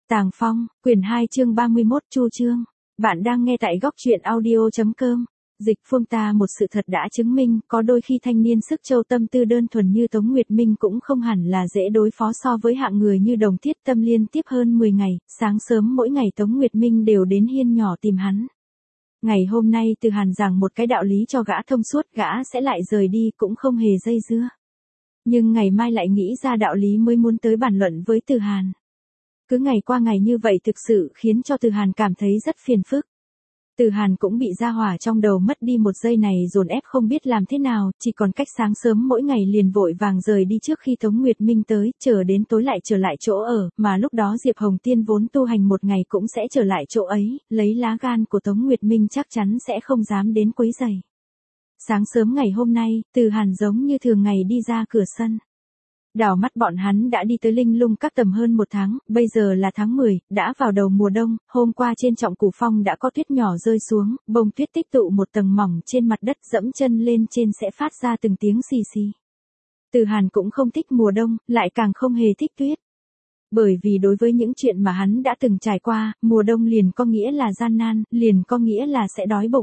Tàng Phong, quyển 2 chương 31 Chu chương. Bạn đang nghe tại góc truyện audio.com. Dịch Phương ta một sự thật đã chứng minh, có đôi khi thanh niên sức châu tâm tư đơn thuần như Tống Nguyệt Minh cũng không hẳn là dễ đối phó so với hạng người như Đồng Thiết Tâm. Liên tiếp hơn 10 ngày, sáng sớm mỗi ngày Tống Nguyệt Minh đều đến hiên nhỏ tìm hắn. Ngày hôm nay Từ Hàn giảng một cái đạo lý cho gã thông suốt, gã sẽ lại rời đi cũng không hề dây dưa. Nhưng ngày mai lại nghĩ ra đạo lý mới muốn tới bàn luận với Từ Hàn. Cứ ngày qua ngày như vậy thực sự khiến cho Từ Hàn cảm thấy rất phiền phức. Từ Hàn cũng bị ra hỏa trong đầu mất đi một giây này dồn ép không biết làm thế nào, chỉ còn cách sáng sớm mỗi ngày liền vội vàng rời đi trước khi Tống Nguyệt Minh tới, chờ đến tối lại trở lại chỗ ở, mà lúc đó Diệp Hồng Tiên vốn tu hành một ngày cũng sẽ trở lại chỗ ấy, lấy lá gan của Tống Nguyệt Minh chắc chắn sẽ không dám đến quấy rầy. Sáng sớm ngày hôm nay, Từ Hàn giống như thường ngày đi ra cửa sân. Đảo mắt bọn hắn đã đi tới Linh Lung Các tầm hơn một tháng, bây giờ là tháng 10, đã vào đầu mùa đông, hôm qua trên Trọng Cửu Phong đã có tuyết nhỏ rơi xuống, bông tuyết tích tụ một tầng mỏng trên mặt đất, dẫm chân lên trên sẽ phát ra từng tiếng xì xì. Từ Hàn cũng không thích mùa đông, lại càng không hề thích tuyết. Bởi vì đối với những chuyện mà hắn đã từng trải qua, mùa đông liền có nghĩa là gian nan, liền có nghĩa là sẽ đói bụng.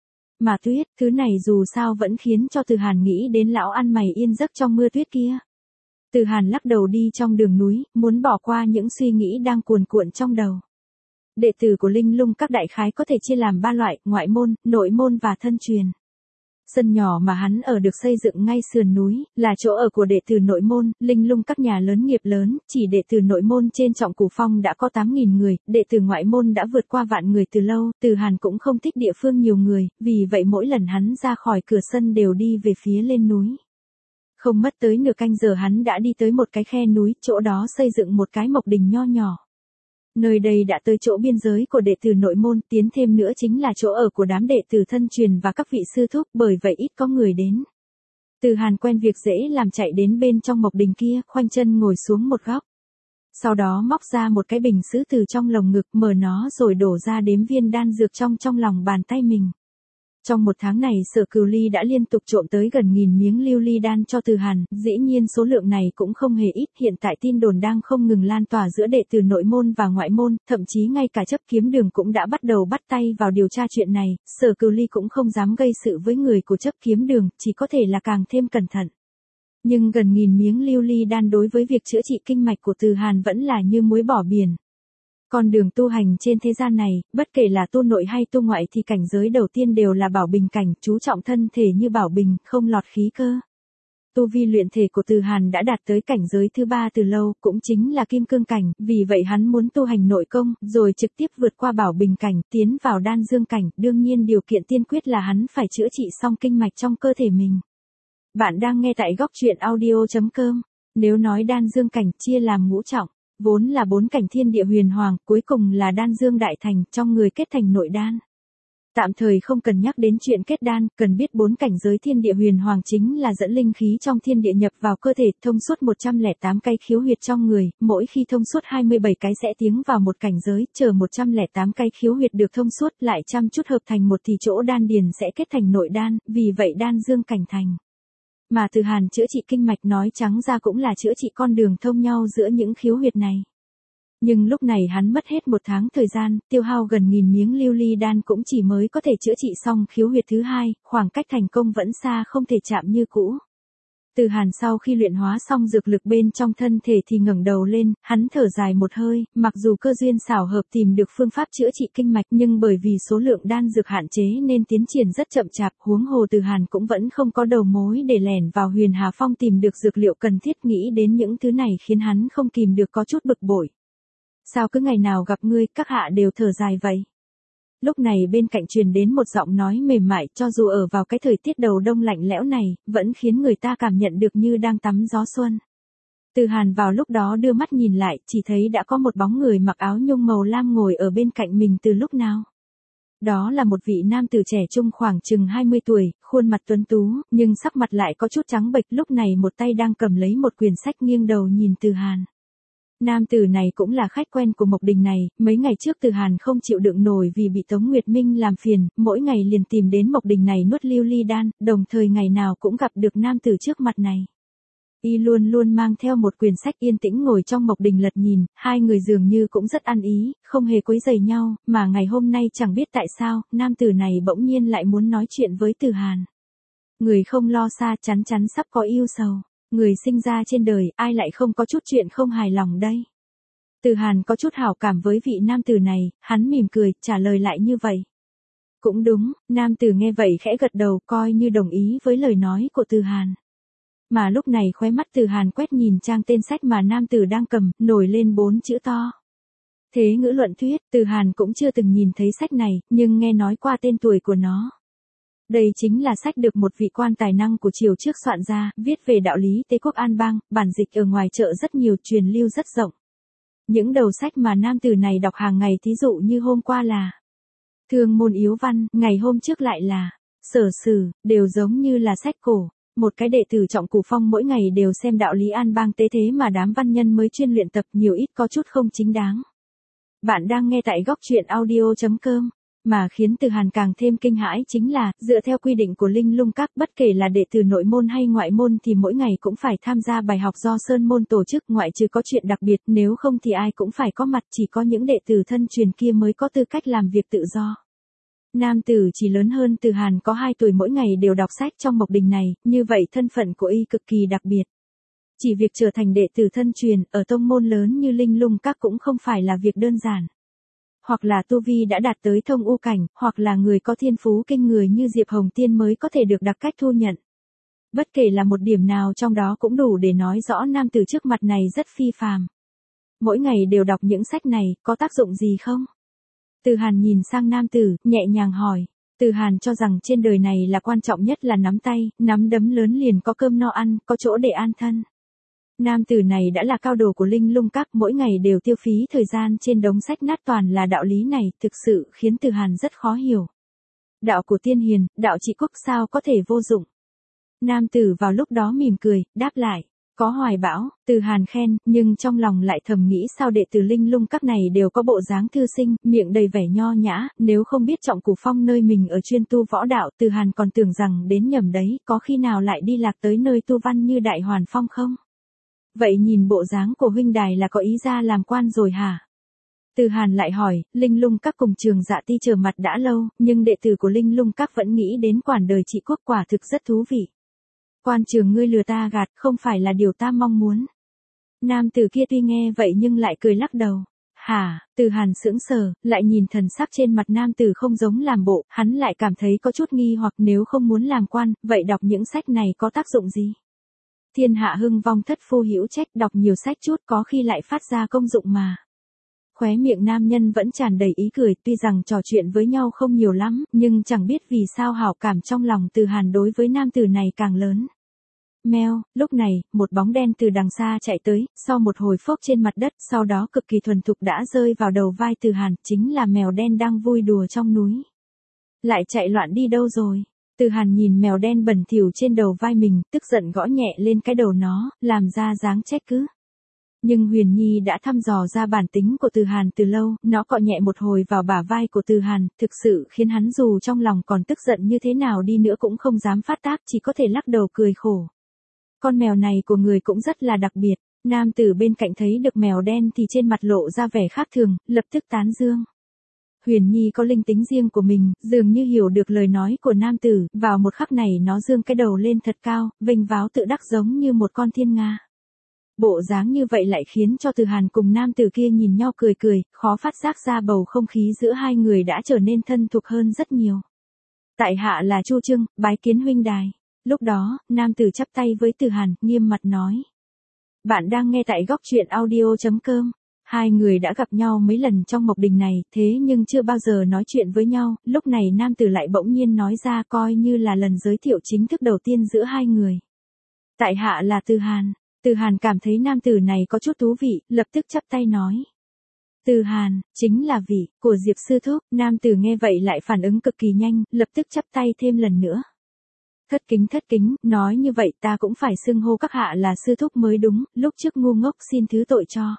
Mà tuyết, thứ này dù sao vẫn khiến cho Từ Hàn nghĩ đến lão ăn mày yên giấc trong mưa tuyết kia. Từ Hàn lắc đầu đi trong đường núi, muốn bỏ qua những suy nghĩ đang cuồn cuộn trong đầu. Đệ tử của Linh Lung Các đại khái có thể chia làm 3 loại, ngoại môn, nội môn và thân truyền. Sân nhỏ mà hắn ở được xây dựng ngay sườn núi, là chỗ ở của đệ tử nội môn. Linh Lung Các nhà lớn nghiệp lớn, chỉ đệ tử nội môn trên Trọng Cửu Phong đã có 8.000 người, đệ tử ngoại môn đã vượt qua vạn người từ lâu. Từ Hàn cũng không thích địa phương nhiều người, vì vậy mỗi lần hắn ra khỏi cửa sân đều đi về phía lên núi. Không mất tới nửa canh giờ hắn đã đi tới một cái khe núi, chỗ đó xây dựng một cái mộc đình nho nhỏ. Nơi đây đã tới chỗ biên giới của đệ tử nội môn, tiến thêm nữa chính là chỗ ở của đám đệ tử thân truyền và các vị sư thúc, bởi vậy ít có người đến. Từ Hàn quen việc dễ làm, chạy đến bên trong mộc đình kia, khoanh chân ngồi xuống một góc. Sau đó móc ra một cái bình sứ từ trong lồng ngực, mở nó rồi đổ ra đếm viên đan dược trong lòng bàn tay mình. Trong một tháng này Sở Cửu Ly đã liên tục trộm tới gần 1000 miếng lưu ly đan cho Từ Hàn, dĩ nhiên số lượng này cũng không hề ít, hiện tại tin đồn đang không ngừng lan tỏa giữa đệ tử nội môn và ngoại môn, thậm chí ngay cả Chấp Kiếm Đường cũng đã bắt đầu bắt tay vào điều tra chuyện này. Sở Cửu Ly cũng không dám gây sự với người của Chấp Kiếm Đường, chỉ có thể là càng thêm cẩn thận. Nhưng gần 1000 miếng lưu ly đan đối với việc chữa trị kinh mạch của Từ Hàn vẫn là như muối bỏ biển. Con đường tu hành trên thế gian này, bất kể là tu nội hay tu ngoại thì cảnh giới đầu tiên đều là bảo bình cảnh, chú trọng thân thể như bảo bình, không lọt khí cơ. Tu vi luyện thể của Từ Hàn đã đạt tới cảnh giới thứ 3 từ lâu, cũng chính là kim cương cảnh, vì vậy hắn muốn tu hành nội công, rồi trực tiếp vượt qua bảo bình cảnh, tiến vào đan dương cảnh, đương nhiên điều kiện tiên quyết là hắn phải chữa trị xong kinh mạch trong cơ thể mình. Bạn đang nghe tại góc truyện audio.com. Nếu nói đan dương cảnh chia làm ngũ trọng, vốn là 4 cảnh thiên địa huyền hoàng, cuối cùng là đan dương đại thành, trong người kết thành nội đan. Tạm thời không cần nhắc đến chuyện kết đan, cần biết 4 cảnh giới thiên địa huyền hoàng chính là dẫn linh khí trong thiên địa nhập vào cơ thể, thông suốt 108 cái khiếu huyệt trong người, mỗi khi thông suốt 27 cái sẽ tiến vào một cảnh giới, chờ 108 cái khiếu huyệt được thông suốt lại chăm chút hợp thành một thì chỗ đan điền sẽ kết thành nội đan, vì vậy đan dương cảnh thành. Mà Từ Hàn chữa trị kinh mạch nói trắng ra cũng là chữa trị con đường thông nhau giữa những khiếu huyệt này. Nhưng lúc này hắn mất hết một tháng thời gian, tiêu hao gần 1000 miếng lưu ly đan cũng chỉ mới có thể chữa trị xong khiếu huyệt thứ 2, khoảng cách thành công vẫn xa không thể chạm như cũ. Từ Hàn sau khi luyện hóa xong dược lực bên trong thân thể thì ngẩng đầu lên, hắn thở dài một hơi, mặc dù cơ duyên xảo hợp tìm được phương pháp chữa trị kinh mạch nhưng bởi vì số lượng đan dược hạn chế nên tiến triển rất chậm chạp, huống hồ Từ Hàn cũng vẫn không có đầu mối để lẻn vào Huyền Hà Phong tìm được dược liệu cần thiết, nghĩ đến những thứ này khiến hắn không kìm được có chút bực bội. Sao cứ ngày nào gặp ngươi, các hạ đều thở dài vậy? Lúc này bên cạnh truyền đến một giọng nói mềm mại, cho dù ở vào cái thời tiết đầu đông lạnh lẽo này, vẫn khiến người ta cảm nhận được như đang tắm gió xuân. Từ Hàn vào lúc đó đưa mắt nhìn lại, chỉ thấy đã có một bóng người mặc áo nhung màu lam ngồi ở bên cạnh mình từ lúc nào. Đó là một vị nam tử trẻ trung khoảng chừng 20 tuổi, khuôn mặt tuấn tú, nhưng sắc mặt lại có chút trắng bệch, lúc này một tay đang cầm lấy một quyển sách nghiêng đầu nhìn Từ Hàn. Nam tử này cũng là khách quen của mộc đình này, mấy ngày trước Từ Hàn không chịu đựng nổi vì bị Tống Nguyệt Minh làm phiền, mỗi ngày liền tìm đến mộc đình này nuốt lưu ly đan, đồng thời ngày nào cũng gặp được nam tử trước mặt này. Y luôn luôn mang theo một quyển sách yên tĩnh ngồi trong mộc đình lật nhìn, hai người dường như cũng rất ăn ý, không hề quấy rầy nhau, mà ngày hôm nay chẳng biết tại sao, nam tử này bỗng nhiên lại muốn nói chuyện với Từ Hàn. Người không lo xa chắn chắn sắp có yêu sầu, người sinh ra trên đời, ai lại không có chút chuyện không hài lòng đây. Từ Hàn có chút hảo cảm với vị nam tử này, hắn mỉm cười, trả lời lại như vậy. Cũng đúng, nam tử nghe vậy khẽ gật đầu coi như đồng ý với lời nói của Từ Hàn. Mà lúc này khóe mắt Từ Hàn quét nhìn trang tên sách mà nam tử đang cầm, nổi lên 4 chữ to. Thế ngữ luận thuyết, Từ Hàn cũng chưa từng nhìn thấy sách này, nhưng nghe nói qua tên tuổi của nó. Đây chính là sách được một vị quan tài năng của triều trước soạn ra, viết về đạo lý Tế quốc An Bang, bản dịch ở ngoài chợ rất nhiều, truyền lưu rất rộng. Những đầu sách mà nam tử này đọc hàng ngày, thí dụ như hôm qua là Thương môn yếu văn, ngày hôm trước lại là Sở sử, đều giống như là sách cổ. Một cái đệ tử Trọng Cửu Phong mỗi ngày đều xem đạo lý An Bang tế thế mà đám văn nhân mới chuyên luyện tập, nhiều ít có chút không chính đáng. Bạn đang nghe tại góc truyện audio.com. Mà khiến Từ Hàn càng thêm kinh hãi chính là, dựa theo quy định của Linh Lung Các, bất kể là đệ tử nội môn hay ngoại môn thì mỗi ngày cũng phải tham gia bài học do Sơn môn tổ chức, ngoại trừ có chuyện đặc biệt, nếu không thì ai cũng phải có mặt, chỉ có những đệ tử thân truyền kia mới có tư cách làm việc tự do. Nam tử chỉ lớn hơn Từ Hàn có 2 tuổi mỗi ngày đều đọc sách trong mộc đình này, như vậy thân phận của y cực kỳ đặc biệt. Chỉ việc trở thành đệ tử thân truyền, ở tông môn lớn như Linh Lung Các cũng không phải là việc đơn giản. Hoặc là tu vi đã đạt tới thông u cảnh, hoặc là người có thiên phú kinh người như Diệp Hồng Tiên mới có thể được đặc cách thu nhận. Bất kể là một điểm nào trong đó cũng đủ để nói rõ nam tử trước mặt này rất phi phàm. Mỗi ngày đều đọc những sách này, có tác dụng gì không? Từ Hàn nhìn sang nam tử, nhẹ nhàng hỏi. Từ Hàn cho rằng trên đời này là quan trọng nhất là nắm tay, nắm đấm lớn liền có cơm no ăn, có chỗ để an thân. Nam tử này đã là cao đồ của Linh Lung Các, mỗi ngày đều tiêu phí thời gian trên đống sách nát toàn là đạo lý này, thực sự khiến Từ Hàn rất khó hiểu. Đạo của tiên hiền, đạo trị quốc sao có thể vô dụng? Nam tử vào lúc đó mỉm cười, đáp lại. Có hoài bão, Từ Hàn khen, nhưng trong lòng lại thầm nghĩ sao đệ tử Linh Lung Các này đều có bộ dáng thư sinh, miệng đầy vẻ nho nhã, nếu không biết Trọng Cửu Phong nơi mình ở chuyên tu võ đạo, Từ Hàn còn tưởng rằng đến nhầm đấy, có khi nào lại đi lạc tới nơi tu văn như Đại Hoàn Phong không? Vậy nhìn bộ dáng của huynh đài là có ý ra làm quan rồi hả? Từ Hàn lại hỏi, Linh Lung Các cùng Trường Dạ Ti chờ mặt đã lâu, nhưng đệ tử của Linh Lung Các vẫn nghĩ đến quản đời trị quốc, quả thực rất thú vị. Quan trường ngươi lừa ta gạt, không phải là điều ta mong muốn. Nam tử kia tuy nghe vậy nhưng lại cười lắc đầu. Hả? Từ Hàn sững sờ, lại nhìn thần sắc trên mặt nam tử không giống làm bộ, hắn lại cảm thấy có chút nghi hoặc, nếu không muốn làm quan, vậy đọc những sách này có tác dụng gì? Thiên hạ hưng vong thất phu hữu trách, đọc nhiều sách chút có khi lại phát ra công dụng mà. Khóe miệng nam nhân vẫn tràn đầy ý cười, tuy rằng trò chuyện với nhau không nhiều lắm, nhưng chẳng biết vì sao hảo cảm trong lòng Từ Hàn đối với nam tử này càng lớn. Mèo, lúc này, một bóng đen từ đằng xa chạy tới, sau một hồi phốc trên mặt đất, sau đó cực kỳ thuần thục đã rơi vào đầu vai Từ Hàn, chính là mèo đen đang vui đùa trong núi. Lại chạy loạn đi đâu rồi? Từ Hàn nhìn mèo đen bẩn thỉu trên đầu vai mình, tức giận gõ nhẹ lên cái đầu nó, làm ra dáng trách cứ. Nhưng Huyền Nhi đã thăm dò ra bản tính của Từ Hàn từ lâu, nó cọ nhẹ một hồi vào bả vai của Từ Hàn, thực sự khiến hắn dù trong lòng còn tức giận như thế nào đi nữa cũng không dám phát tác, chỉ có thể lắc đầu cười khổ. Con mèo này của người cũng rất là đặc biệt. Nam tử bên cạnh thấy được mèo đen thì trên mặt lộ ra vẻ khác thường, lập tức tán dương. Huyền Nhi có linh tính riêng của mình, dường như hiểu được lời nói của nam tử, vào một khắc này nó dương cái đầu lên thật cao, vênh váo tự đắc giống như một con thiên nga. Bộ dáng như vậy lại khiến cho Từ Hàn cùng nam tử kia nhìn nhau cười cười, khó phát giác ra bầu không khí giữa hai người đã trở nên thân thuộc hơn rất nhiều. Tại hạ là Chu Trương, bái kiến huynh đài. Lúc đó, nam tử chắp tay với Từ Hàn, nghiêm mặt nói. Bạn đang nghe tại góc truyện audio.com. Hai người đã gặp nhau mấy lần trong mộc đình này, thế nhưng chưa bao giờ nói chuyện với nhau, lúc này nam tử lại bỗng nhiên nói ra coi như là lần giới thiệu chính thức đầu tiên giữa hai người. Tại hạ là Từ Hàn. Từ Hàn cảm thấy nam tử này có chút thú vị, lập tức chắp tay nói. Từ Hàn, chính là vị của Diệp sư thúc. Nam tử nghe vậy lại phản ứng cực kỳ nhanh, lập tức chắp tay thêm lần nữa. Thất kính, nói như vậy ta cũng phải xưng hô các hạ là sư thúc mới đúng, lúc trước ngu ngốc xin thứ tội cho.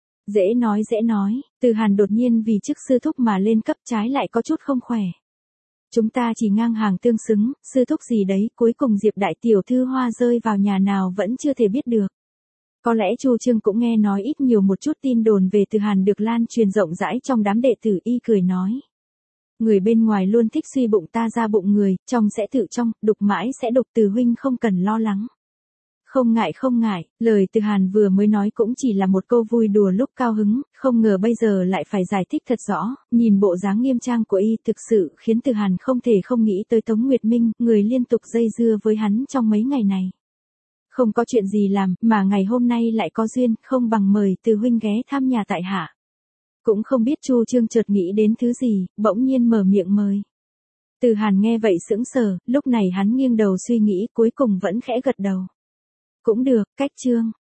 Dễ nói, Từ Hàn đột nhiên vì chức sư thúc mà lên cấp trái lại có chút không khỏe. Chúng ta chỉ ngang hàng tương xứng, sư thúc gì đấy, cuối cùng Diệp đại tiểu thư hoa rơi vào nhà nào vẫn chưa thể biết được. Có lẽ Chu Trương cũng nghe nói ít nhiều một chút tin đồn về Từ Hàn được lan truyền rộng rãi trong đám đệ tử, y cười nói. Người bên ngoài luôn thích suy bụng ta ra bụng người, trong sẽ tự trong, đục mãi sẽ đục, Từ huynh không cần lo lắng. Không ngại, lời Từ Hàn vừa mới nói cũng chỉ là một câu vui đùa lúc cao hứng, không ngờ bây giờ lại phải giải thích thật rõ, nhìn bộ dáng nghiêm trang của y thực sự khiến Từ Hàn không thể không nghĩ tới Tống Nguyệt Minh, người liên tục dây dưa với hắn trong mấy ngày này. Không có chuyện gì làm, mà ngày hôm nay lại có duyên, không bằng mời Từ huynh ghé thăm nhà tại hạ. Cũng không biết Chu Trương chợt nghĩ đến thứ gì, bỗng nhiên mở miệng mời. Từ Hàn nghe vậy sững sờ, lúc này hắn nghiêng đầu suy nghĩ, cuối cùng vẫn khẽ gật đầu. Cũng được, cách Trương.